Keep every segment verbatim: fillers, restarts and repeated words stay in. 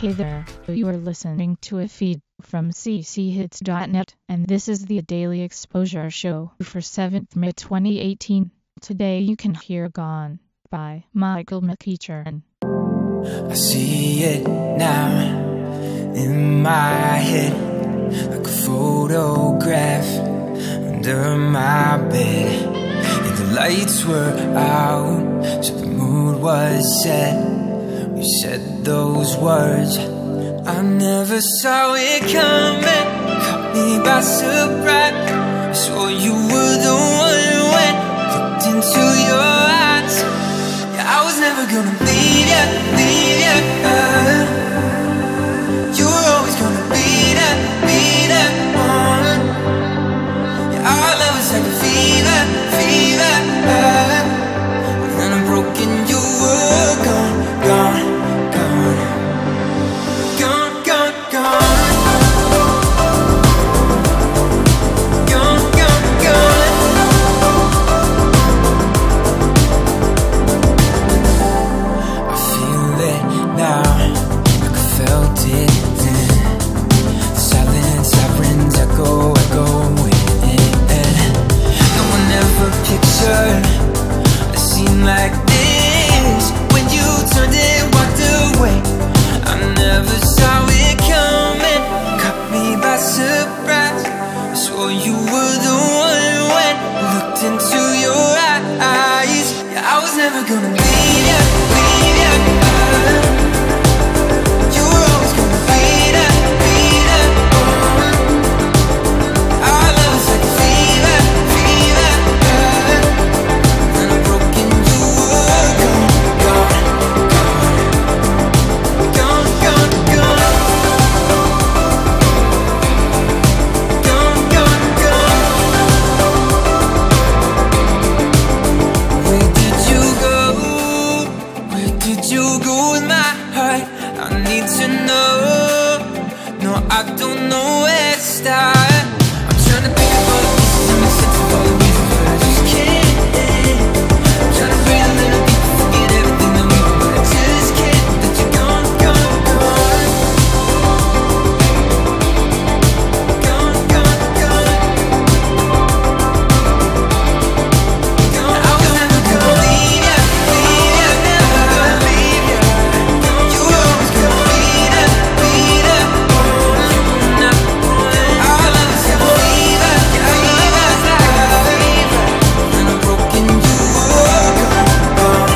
Hey there, you are listening to a feed from c c hits dot net, and this is the Daily Exposure Show for seventh of May twenty eighteen. Today you can hear Gone by Michael McEachern. I see it now in my head, like a photograph under my bed. And the lights were out, so the mood was set. We said those words, I never saw it coming. Caught me by surprise. I swore you were the one when looked into your eyes. Yeah, I was never gonna leave ya, leave ya. uh, You were always gonna be that, be that one. Yeah, our love was like a fever, fever. uh, And then I'm broken, you were gone, gone, gone, gone, gone, gone, gone, gone, gone. I feel it now, like I felt it then. The silent sirens echo, echoing. No one ever pictured a scene like this. When you turned and walked away, I never saw it coming. Caught me by surprise. I swore you were the one when looked into your eyes. Yeah, I was never gonna leave ya, leave ya. uh, You were always gonna be that, be that one. Our love is like a fever, fever. uh, And I'm broken, you were gone, gone, gone, gone, gone, gone, gone, gone. Where did you go? Where did you go with my heart? I need to know. No, I don't know where to start. I'm trying to pick up all the pieces and make sense of all the reasons, but I just can't. I'm trying to breathe a little deeper, forget everything that we were, but I just can't. That you're gone, gone, gone, gone, gone, gone, gone. I was never gonna leave ya, leave ya, never gonna leave ya. You were always gonna be that, be that one. Our love is like a fever, fever, like a fever. And I'm broken, you were gone, gone,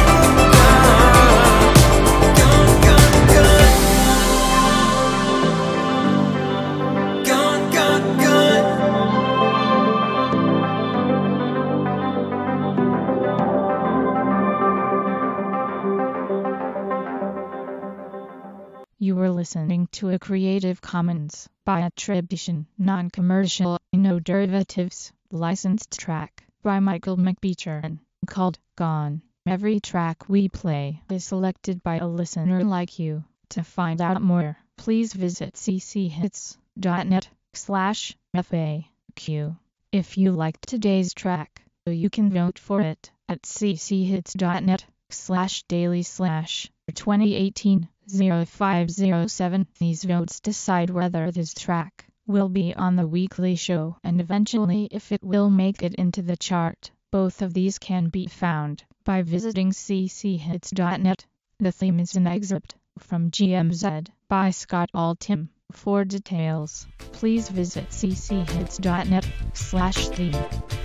gone, gone, gone, gone, gone. You were listening to a Creative Commons by attribution, non-commercial, no derivatives, licensed track by Michael McEachern, called Gone. Every track we play is selected by a listener like you. To find out more, please visit c c hits dot net slash F A Q. If you liked today's track, you can vote for it at c c hits dot net slash daily slash twenty eighteen oh five oh seven. These votes decide whether this track will be on the weekly show and eventually if it will make it into the chart. Both of these can be found by visiting c c hits dot net. The theme is an excerpt from G M Z by Scott Altham. For details, please visit c c hits dot net slash theme.